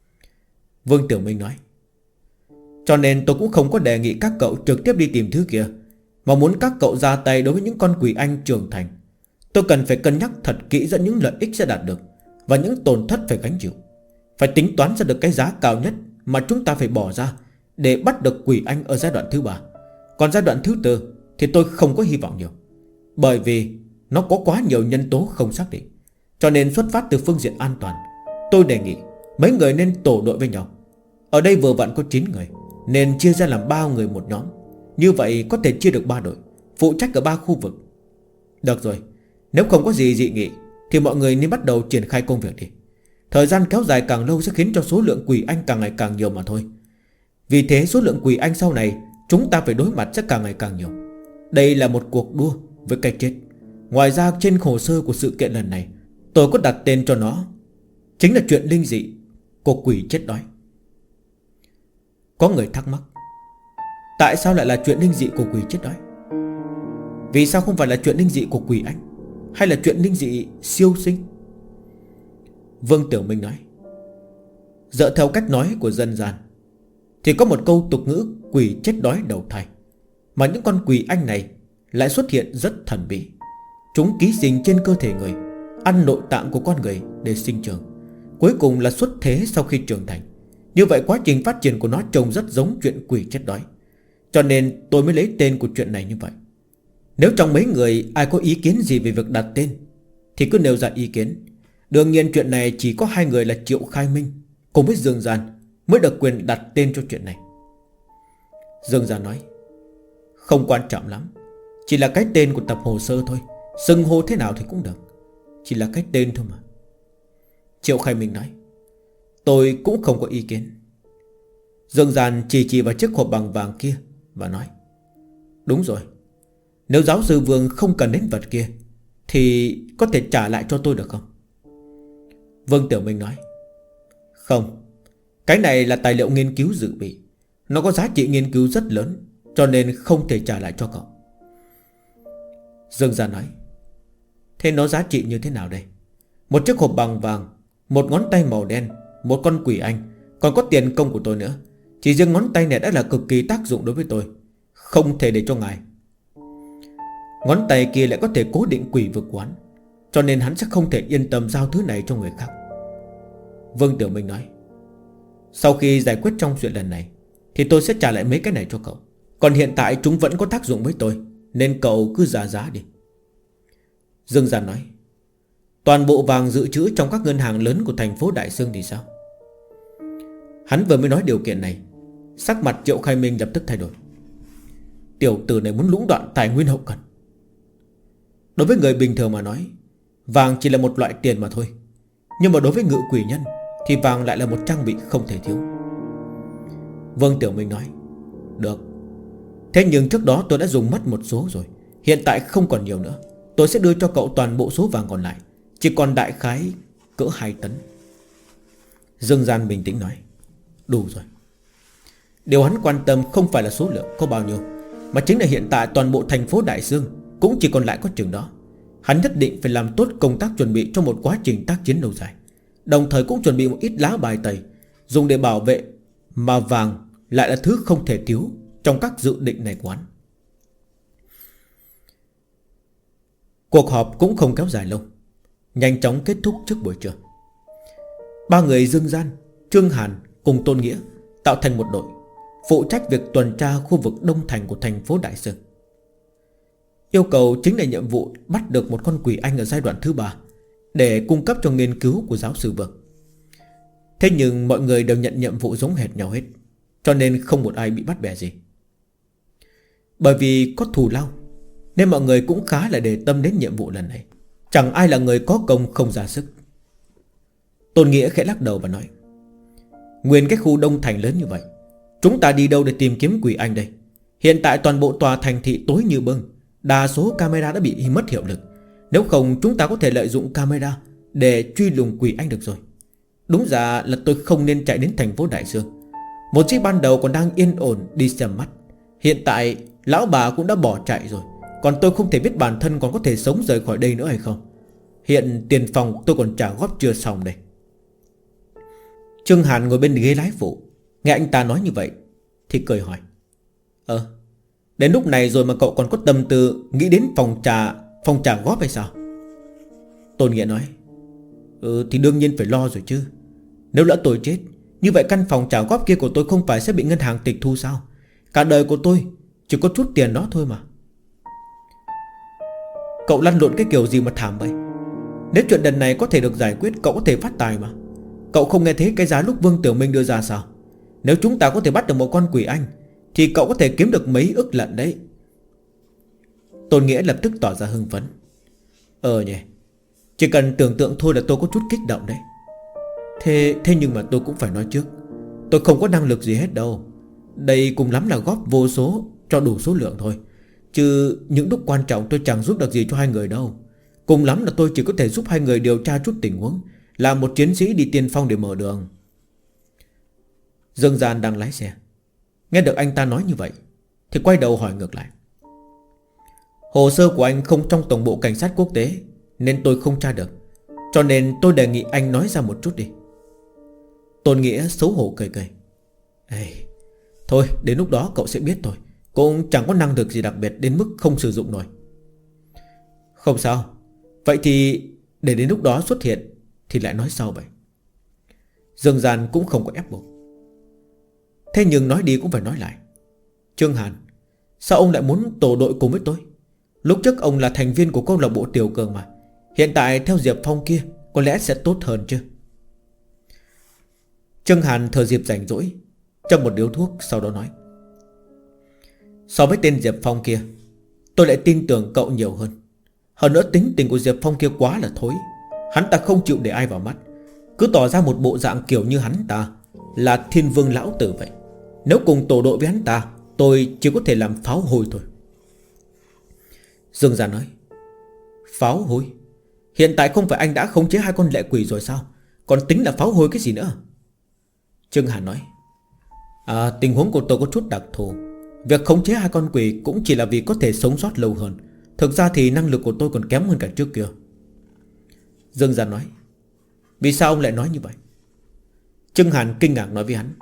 Vương Tiểu Minh nói. Cho nên tôi cũng không có đề nghị các cậu trực tiếp đi tìm thứ kia, mà muốn các cậu ra tay đối với những con quỷ anh trưởng thành. Tôi cần phải cân nhắc thật kỹ dẫn những lợi ích sẽ đạt được và những tổn thất phải gánh chịu. Phải tính toán ra được cái giá cao nhất mà chúng ta phải bỏ ra để bắt được quỷ anh ở giai đoạn thứ 3. Còn giai đoạn thứ 4 thì tôi không có hy vọng nhiều, bởi vì nó có quá nhiều nhân tố không xác định. Cho nên xuất phát từ phương diện an toàn, tôi đề nghị mấy người nên tổ đội với nhau. Ở đây vừa vặn có 9 người, nên chia ra làm 3 người một nhóm. Như vậy có thể chia được 3 đội, phụ trách ở 3 khu vực. Được rồi, nếu không có gì dị nghị thì mọi người nên bắt đầu triển khai công việc đi. Thời gian kéo dài càng lâu sẽ khiến cho số lượng quỷ anh càng ngày càng nhiều mà thôi. Vì thế số lượng quỷ anh sau này chúng ta phải đối mặt sẽ càng ngày càng nhiều. Đây là một cuộc đua với cái chết. Ngoài ra trên hồ sơ của sự kiện lần này, tôi có đặt tên cho nó, chính là chuyện linh dị của quỷ chết đói. Có người thắc mắc, tại sao lại là chuyện linh dị của quỷ chết đói? Vì sao không phải là chuyện linh dị của quỷ anh, hay là chuyện linh dị siêu sinh? Vương Tiểu Minh nói, dựa theo cách nói của dân gian thì có một câu tục ngữ quỷ chết đói đầu thai, mà những con quỷ anh này lại xuất hiện rất thần bí. Chúng ký sinh trên cơ thể người, ăn nội tạng của con người để sinh trưởng, cuối cùng là xuất thế sau khi trưởng thành. Như vậy quá trình phát triển của nó trông rất giống chuyện quỷ chết đói. Cho nên tôi mới lấy tên của chuyện này như vậy. Nếu trong mấy người ai có ý kiến gì về việc đặt tên thì cứ nêu ra ý kiến. Đương nhiên chuyện này chỉ có 2 người là Triệu Khai Minh cùng với Dương Gian mới được quyền đặt tên cho chuyện này. Dương Gian nói, không quan trọng lắm, chỉ là cái tên của tập hồ sơ thôi, xưng hô thế nào thì cũng được, chỉ là cái tên thôi mà. Triệu Khai Minh nói, tôi cũng không có ý kiến. Dương Gian chỉ vào chiếc hộp bằng vàng kia và nói, đúng rồi, nếu giáo sư Vương không cần đến vật kia thì có thể trả lại cho tôi được không? Vương Tiểu Minh nói, không, cái này là tài liệu nghiên cứu dự bị, nó có giá trị nghiên cứu rất lớn, cho nên không thể trả lại cho cậu. Dương Gian nói, thế nó giá trị như thế nào đây? Một chiếc hộp bằng vàng, một ngón tay màu đen, một con quỷ anh, còn có tiền công của tôi nữa. Chỉ riêng ngón tay này đã là cực kỳ tác dụng đối với tôi, không thể để cho ngài. Ngón tay kia lại có thể cố định quỷ vực quán, cho nên hắn sẽ không thể yên tâm giao thứ này cho người khác. Vương Tiểu Minh nói, sau khi giải quyết trong chuyện lần này thì tôi sẽ trả lại mấy cái này cho cậu. Còn hiện tại chúng vẫn có tác dụng với tôi, nên cậu cứ giá giá đi. Dương Gian nói, toàn bộ vàng dự trữ trong các ngân hàng lớn của thành phố Đại Sương thì sao? Hắn vừa mới nói điều kiện này, sắc mặt Triệu Khai Minh lập tức thay đổi. Tiểu tử này muốn lũng đoạn tài nguyên hậu cần. Đối với người bình thường mà nói, vàng chỉ là một loại tiền mà thôi, nhưng mà đối với ngự quỷ nhân thì vàng lại là một trang bị không thể thiếu. Vương Tiểu Minh nói, được, thế nhưng trước đó tôi đã dùng mất một số rồi, hiện tại không còn nhiều nữa. Tôi sẽ đưa cho cậu toàn bộ số vàng còn lại, chỉ còn đại khái cỡ 2 tấn. Dương Gian bình tĩnh nói, đủ rồi. Điều hắn quan tâm không phải là số lượng có bao nhiêu, mà chính là hiện tại toàn bộ thành phố Đại Sương cũng chỉ còn lại có chừng đó. Hắn nhất định phải làm tốt công tác chuẩn bị cho một quá trình tác chiến lâu dài, đồng thời cũng chuẩn bị một ít lá bài tẩy dùng để bảo vệ, mà vàng lại là thứ không thể thiếu trong các dự định này của hắn. Cuộc họp cũng không kéo dài lâu, nhanh chóng kết thúc trước buổi trưa. 3 người Dương Gian, Trương Hàn cùng Tôn Nghĩa tạo thành một đội, phụ trách việc tuần tra khu vực đông thành của thành phố Đại Sương. Yêu cầu chính là nhiệm vụ bắt được một con quỷ anh ở giai đoạn thứ 3 để cung cấp cho nghiên cứu của giáo sư Vương. Thế nhưng mọi người đều nhận nhiệm vụ giống hệt nhau hết, cho nên không một ai bị bắt bẻ gì. Bởi vì có thù lao nên mọi người cũng khá là để tâm đến nhiệm vụ lần này. Chẳng ai là người có công không ra sức. Tôn Nghĩa khẽ lắc đầu và nói, nguyên cái khu đông thành lớn như vậy, chúng ta đi đâu để tìm kiếm quỷ anh đây? Hiện tại toàn bộ tòa thành thị tối như bưng, đa số camera đã bị mất hiệu lực. Nếu không chúng ta có thể lợi dụng camera để truy lùng quỷ anh được rồi. Đúng ra là tôi không nên chạy đến thành phố Đại Sương. Một chiếc ban đầu còn đang yên ổn đi xem mắt, hiện tại lão bà cũng đã bỏ chạy rồi. Còn tôi không thể biết bản thân còn có thể sống rời khỏi đây nữa hay không. Hiện tiền phòng tôi còn trả góp chưa xong đây. Trương Hàn ngồi bên ghế lái phụ, nghe anh ta nói như vậy thì cười hỏi: Đến lúc này rồi mà cậu còn có tâm tư nghĩ đến phòng trà góp hay sao? Tôn Nghĩa nói: Thì đương nhiên phải lo rồi chứ. Nếu lỡ tôi chết, như vậy căn phòng trả góp kia của tôi không phải sẽ bị ngân hàng tịch thu sao? Cả đời của tôi chỉ có chút tiền đó thôi mà. Cậu lăn lộn cái kiểu gì mà thảm vậy? Nếu chuyện lần này có thể được giải quyết, cậu có thể phát tài mà. Cậu không nghe thấy cái giá lúc Vương Tiểu Minh đưa ra sao? Nếu chúng ta có thể bắt được một con quỷ anh thì cậu có thể kiếm được mấy ức lận đấy. Tôn Nghĩa lập tức tỏ ra hưng phấn. Nhỉ, chỉ cần tưởng tượng thôi là tôi có chút kích động đấy. Thế nhưng mà tôi cũng phải nói trước, tôi không có năng lực gì hết đâu. Đây cùng lắm là góp vô số cho đủ số lượng thôi, chứ những lúc quan trọng tôi chẳng giúp được gì cho hai người đâu. Cùng lắm là tôi chỉ có thể giúp hai người điều tra chút tình huống, làm một chiến sĩ đi tiên phong để mở đường. Dương Gian đang lái xe, nghe được anh ta nói như vậy thì quay đầu hỏi ngược lại: Hồ sơ của anh không trong tổng bộ cảnh sát quốc tế nên tôi không tra được, cho nên tôi đề nghị anh nói ra một chút đi. Tôn Nghĩa xấu hổ cười cười: Thôi đến lúc đó cậu sẽ biết thôi. Cũng chẳng có năng lực gì đặc biệt đến mức không sử dụng nổi. Không sao, vậy thì để đến lúc đó xuất hiện thì lại nói sau vậy. Dương Gian cũng không có ép buộc. Thế nhưng nói đi cũng phải nói lại: Trương Hàn, sao ông lại muốn tổ đội cùng với tôi? Lúc trước ông là thành viên của câu lạc bộ Tiểu Cường mà. Hiện tại theo Diệp Phong kia có lẽ sẽ tốt hơn chứ? Trương Hàn thở dịp rảnh rỗi, châm một điếu thuốc, sau đó nói: So với tên Diệp Phong kia, tôi lại tin tưởng cậu nhiều hơn. Hơn nữa tính tình của Diệp Phong kia quá là thối. Hắn ta không chịu để ai vào mắt, cứ tỏ ra một bộ dạng kiểu như hắn ta là thiên vương lão tử vậy. Nếu cùng tổ đội với hắn ta, tôi chỉ có thể làm pháo hôi thôi. Dương Gia nói: Pháo hôi? Hiện tại không phải anh đã khống chế hai con lệ quỷ rồi sao? Còn tính là pháo hôi cái gì nữa? Trương Hàn nói: Tình huống của tôi có chút đặc thù. Việc khống chế hai con quỷ cũng chỉ là vì có thể sống sót lâu hơn. Thực ra thì năng lực của tôi còn kém hơn cả trước kia. Dương Gia nói: Vì sao ông lại nói như vậy? Trương Hàn kinh ngạc nói với hắn: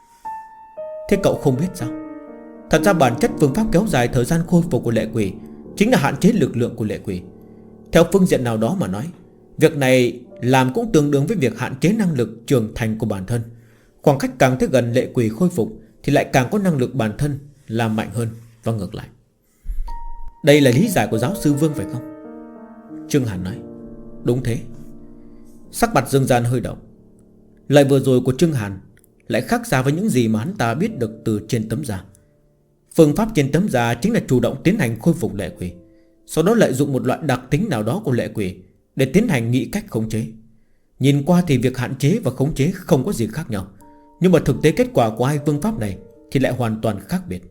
Thế cậu không biết sao? Thật ra bản chất phương pháp kéo dài thời gian khôi phục của lệ quỷ chính là hạn chế lực lượng của lệ quỷ. Theo phương diện nào đó mà nói, việc này làm cũng tương đương với việc hạn chế năng lực trưởng thành của bản thân. Khoảng cách càng tới gần lệ quỷ khôi phục thì lại càng có năng lực bản thân làm mạnh hơn, và ngược lại. Đây là lý giải của giáo sư Vương phải không? Trương Hàn nói: Đúng thế. Sắc mặt Dương Gian hơi động. Lời vừa rồi của Trương Hàn lại khác xa với những gì mà hắn ta biết được từ trên tấm da. Phương pháp trên tấm da chính là chủ động tiến hành khôi phục lệ quỷ, sau đó lợi dụng một loại đặc tính nào đó của lệ quỷ để tiến hành nghĩ cách khống chế. Nhìn qua thì việc hạn chế và khống chế không có gì khác nhau, nhưng mà thực tế kết quả của hai phương pháp này thì lại hoàn toàn khác biệt.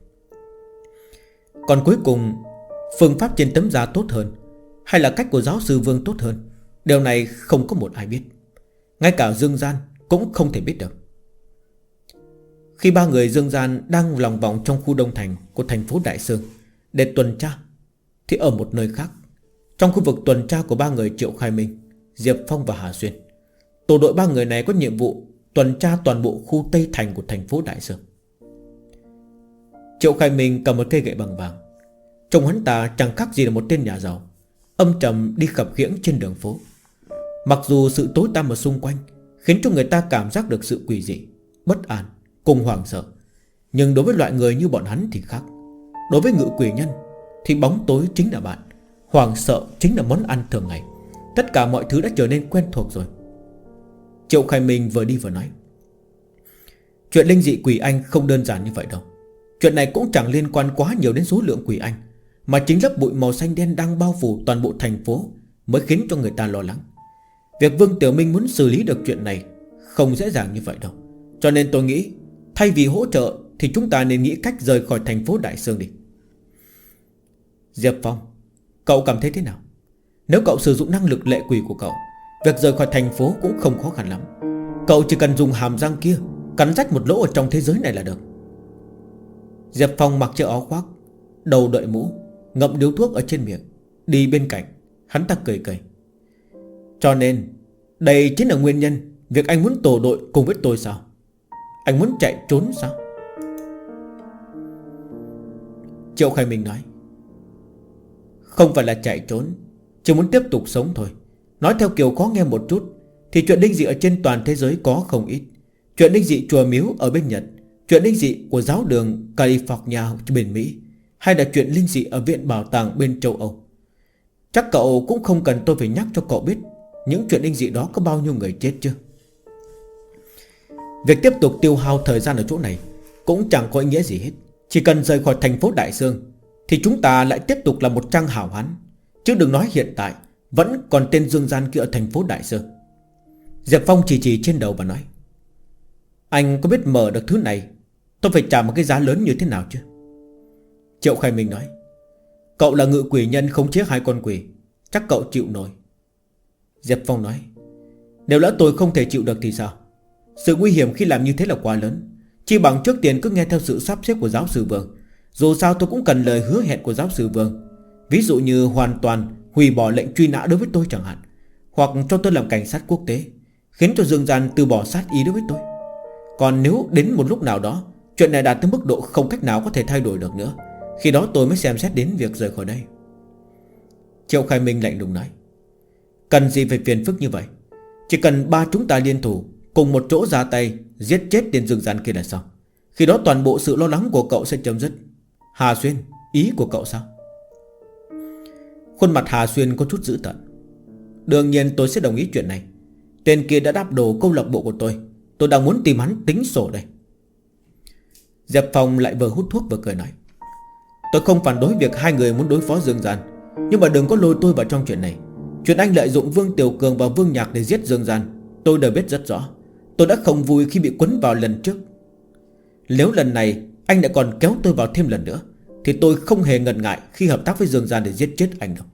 Còn cuối cùng, phương pháp trên tấm da tốt hơn hay là cách của giáo sư Vương tốt hơn, điều này không có một ai biết. Ngay cả Dương Gian cũng không thể biết được. Khi ba người Dương Gian đang lòng vòng trong khu Đông Thành của thành phố Đại Sơn để tuần tra, thì ở một nơi khác, trong khu vực tuần tra của ba người Triệu Khai Minh, Diệp Phong và Hà Xuyên, tổ đội ba người này có nhiệm vụ tuần tra toàn bộ khu Tây Thành của thành phố Đại Sơn. Triệu Khai Minh cầm một cây gậy bằng vàng, trông hắn ta chẳng khác gì là một tên nhà giàu, âm trầm đi khập khiễng trên đường phố. Mặc dù sự tối tăm ở xung quanh khiến cho người ta cảm giác được sự quỷ dị, bất an cùng hoảng sợ, nhưng đối với loại người như bọn hắn thì khác. Đối với ngự quỷ nhân thì bóng tối chính là bạn, hoảng sợ chính là món ăn thường ngày. Tất cả mọi thứ đã trở nên quen thuộc rồi. Triệu Khai Minh vừa đi vừa nói: Chuyện linh dị quỷ anh không đơn giản như vậy đâu. Chuyện này cũng chẳng liên quan quá nhiều đến số lượng quỷ anh, mà chính lớp bụi màu xanh đen đang bao phủ toàn bộ thành phố mới khiến cho người ta lo lắng. Việc Vương Tiểu Minh muốn xử lý được chuyện này không dễ dàng như vậy đâu. Cho nên tôi nghĩ thay vì hỗ trợ thì chúng ta nên nghĩ cách rời khỏi thành phố Đại Sương đi. Diệp Phong, cậu cảm thấy thế nào? Nếu cậu sử dụng năng lực lệ quỷ của cậu, việc rời khỏi thành phố cũng không khó khăn lắm. Cậu chỉ cần dùng hàm răng kia cắn rách một lỗ ở trong thế giới này là được. Diệp Phong mặc chiếc áo khoác, đầu đội mũ, ngậm điếu thuốc ở trên miệng, đi bên cạnh. Hắn ta cười cười: Cho nên đây chính là nguyên nhân việc anh muốn tổ đội cùng với tôi sao? Anh muốn chạy trốn sao? Triệu Khai Minh nói: Không phải là chạy trốn, chỉ muốn tiếp tục sống thôi. Nói theo kiểu khó nghe một chút thì chuyện linh dị ở trên toàn thế giới có không ít. Chuyện linh dị chùa miếu ở bên Nhật, chuyện linh dị của giáo đường California bên Mỹ, hay là chuyện linh dị ở viện bảo tàng bên châu Âu. Chắc cậu cũng không cần tôi phải nhắc cho cậu biết những chuyện linh dị đó có bao nhiêu người chết chưa. Việc tiếp tục tiêu hao thời gian ở chỗ này cũng chẳng có ý nghĩa gì hết. Chỉ cần rời khỏi thành phố Đại Sương thì chúng ta lại tiếp tục là một trang hảo hán. Chứ đừng nói hiện tại vẫn còn tên Dương Gian kia ở thành phố Đại Sương. Diệp Phong chỉ trên đầu và nói: Anh có biết mở được thứ này tôi phải trả một cái giá lớn như thế nào chứ? Triệu Khai Minh nói: Cậu là ngự quỷ nhân khống chế 2 con quỷ, chắc cậu chịu nổi. Diệp Phong nói: Nếu lỡ tôi không thể chịu được thì sao? Sự nguy hiểm khi làm như thế là quá lớn. Chỉ bằng trước tiên cứ nghe theo sự sắp xếp của giáo sư Vương. Dù sao tôi cũng cần lời hứa hẹn của giáo sư Vương. Ví dụ như hoàn toàn hủy bỏ lệnh truy nã đối với tôi chẳng hạn, hoặc cho tôi làm cảnh sát quốc tế, khiến cho Dương Gian từ bỏ sát ý đối với tôi. Còn nếu đến một lúc nào đó chuyện này đạt tới mức độ không cách nào có thể thay đổi được nữa, khi đó tôi mới xem xét đến việc rời khỏi đây. Triệu Khai Minh lạnh lùng nói: Cần gì phải phiền phức như vậy? Chỉ cần 3 chúng ta liên thủ cùng một chỗ ra tay giết chết tên Dương Gian kia là xong. Khi đó toàn bộ sự lo lắng của cậu sẽ chấm dứt. Hà Xuyên, ý của cậu sao? Khuôn mặt Hà Xuyên có chút dữ tợn. Đương nhiên tôi sẽ đồng ý chuyện này. Tên kia đã đáp đồ câu lạc bộ của tôi đang muốn tìm hắn tính sổ đây. Diệp Phong lại vừa hút thuốc vừa cười nói: Tôi không phản đối việc 2 người muốn đối phó Dương Gian, nhưng mà đừng có lôi tôi vào trong chuyện này. Chuyện anh lợi dụng Vương Tiểu Cường và Vương Nhạc để giết Dương Gian tôi đều biết rất rõ. Tôi đã không vui khi bị quấn vào lần trước. Nếu lần này anh lại còn kéo tôi vào thêm lần nữa thì tôi không hề ngần ngại khi hợp tác với Dương Gian để giết chết anh đâu.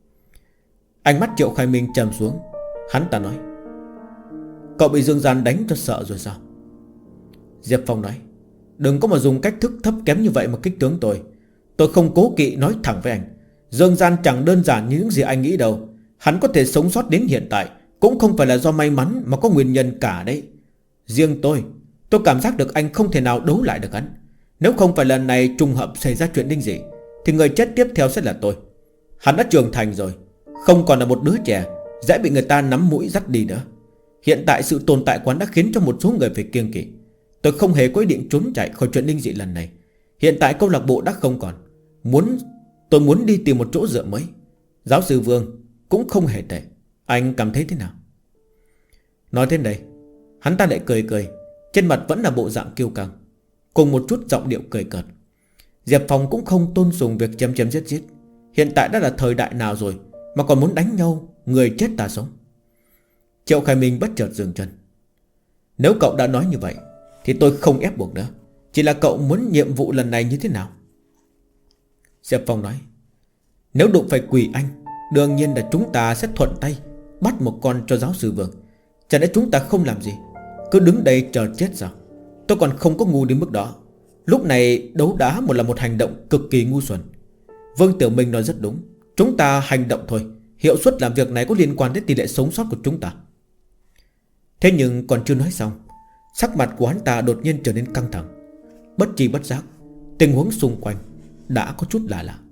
Ánh mắt Triệu Khai Minh trầm xuống. Hắn ta nói: Cậu bị Dương Gian đánh cho sợ rồi sao? Diệp Phong nói: Đừng có mà dùng cách thức thấp kém như vậy mà kích tướng tôi. Tôi không cố kỵ nói thẳng với anh, Dương Gian chẳng đơn giản như những gì anh nghĩ đâu. Hắn có thể sống sót đến hiện tại cũng không phải là do may mắn mà có nguyên nhân cả đấy. Riêng tôi cảm giác được anh không thể nào đấu lại được hắn. Nếu không phải lần này trùng hợp xảy ra chuyện linh dị thì người chết tiếp theo sẽ là tôi. Hắn đã trưởng thành rồi, không còn là một đứa trẻ dễ bị người ta nắm mũi dắt đi nữa. Hiện tại sự tồn tại của hắn đã khiến cho một số người phải kiêng kỵ. Tôi không hề có ý định trốn chạy khỏi chuyện linh dị lần này. Hiện tại câu lạc bộ đã không còn. Tôi muốn đi tìm một chỗ dựa mới. Giáo sư Vương cũng không hề tệ. Anh cảm thấy thế nào? Nói đến đây hắn ta lại cười, trên mặt vẫn là bộ dạng kiêu căng, cùng một chút giọng điệu cười cợt. Diệp Phong cũng không tôn sùng việc chém giết. Hiện tại đã là thời đại nào rồi mà còn muốn đánh nhau, người chết ta sống. Triệu Khai Minh bất chợt dừng chân. Nếu cậu đã nói như vậy thì tôi không ép buộc nữa. Chỉ là cậu muốn nhiệm vụ lần này như thế nào? Diệp Phong nói: Nếu đụng phải quỷ anh, đương nhiên là chúng ta sẽ thuận tay bắt một con cho giáo sư Vương. Chẳng lẽ chúng ta không làm gì, cứ đứng đây chờ chết sao? Tôi còn không có ngu đến mức đó. Lúc này đấu đá là một hành động cực kỳ ngu xuẩn. Vương Tiểu Minh nói rất đúng. Chúng ta hành động thôi. Hiệu suất làm việc này có liên quan đến tỷ lệ sống sót của chúng ta. Thế nhưng còn chưa nói xong, sắc mặt của hắn ta đột nhiên trở nên căng thẳng. Bất tri bất giác tình huống xung quanh đã có chút lạ lạ.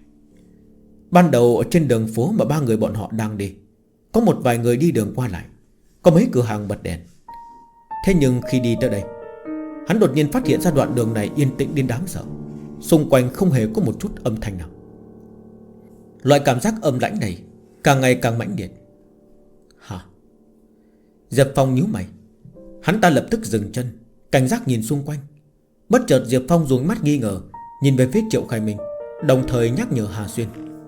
Ban đầu ở trên đường phố mà 3 người bọn họ đang đi, có một vài người đi đường qua lại, có mấy cửa hàng bật đèn. Thế nhưng khi đi tới đây, hắn đột nhiên phát hiện ra đoạn đường này yên tĩnh đến đáng sợ. Xung quanh không hề có một chút âm thanh nào. Loại cảm giác âm lãnh này càng ngày càng mãnh liệt. Hả? Diệp Phong nhíu mày. Hắn ta lập tức dừng chân, cảnh giác nhìn xung quanh. Bất chợt Diệp Phong dùng mắt nghi ngờ nhìn về phía Triệu Khai Minh, đồng thời nhắc nhở Hà Xuyên.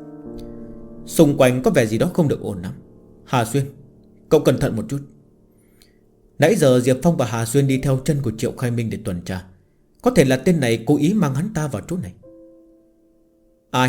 Xung quanh có vẻ gì đó không được ổn lắm. Hà Xuyên, cậu cẩn thận một chút. Nãy giờ Diệp Phong và Hà Xuyên đi theo chân của Triệu Khai Minh để tuần tra. Có thể là tên này cố ý mang hắn ta vào chỗ này. Ai?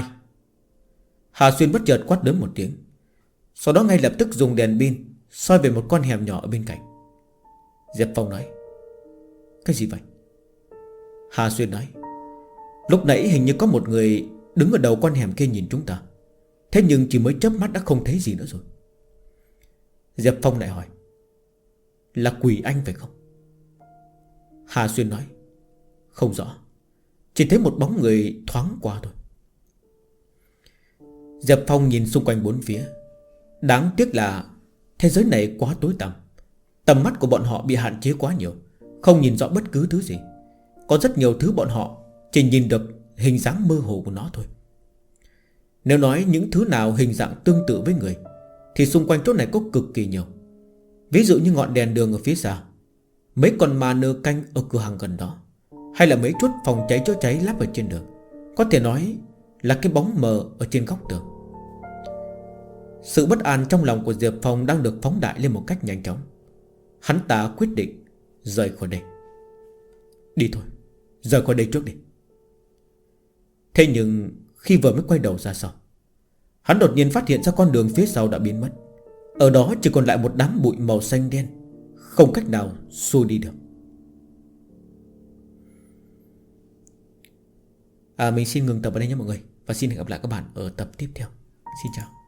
Hà Xuyên bất chợt quát lớn một tiếng, sau đó ngay lập tức dùng đèn pin soi về một con hẻm nhỏ ở bên cạnh. Diệp Phong nói: Cái gì vậy? Hà Xuyên nói: Lúc nãy hình như có một người đứng ở đầu con hẻm kia nhìn chúng ta. Thế nhưng chỉ mới chớp mắt đã không thấy gì nữa rồi. Diệp Phong lại hỏi: là quỷ anh phải không? Hà Xuyên nói: Không rõ, chỉ thấy một bóng người thoáng qua thôi. Diệp Phong nhìn xung quanh bốn phía. Đáng tiếc là thế giới này quá tối tăm. Tầm mắt của bọn họ bị hạn chế quá nhiều, không nhìn rõ bất cứ thứ gì. Có rất nhiều thứ bọn họ chỉ nhìn được hình dáng mơ hồ của nó thôi. Nếu nói những thứ nào hình dạng tương tự với người thì xung quanh chỗ này có cực kỳ nhiều. Ví dụ như ngọn đèn đường ở phía xa, mấy con ma nơ canh ở cửa hàng gần đó, hay là mấy chút phòng cháy chữa cháy lắp ở trên đường. Có thể nói là cái bóng mờ ở trên góc tường. Sự bất an trong lòng của Diệp Phong đang được phóng đại lên một cách nhanh chóng. Hắn ta quyết định rời khỏi đây. Đi thôi, rời khỏi đây trước đi. Thế nhưng khi vừa mới quay đầu ra sau, hắn đột nhiên phát hiện ra con đường phía sau đã biến mất. Ở đó chỉ còn lại một đám bụi màu xanh đen, không cách nào xua đi được. Mình xin ngừng tập ở đây nhé mọi người, và xin hẹn gặp lại các bạn ở tập tiếp theo. Xin chào.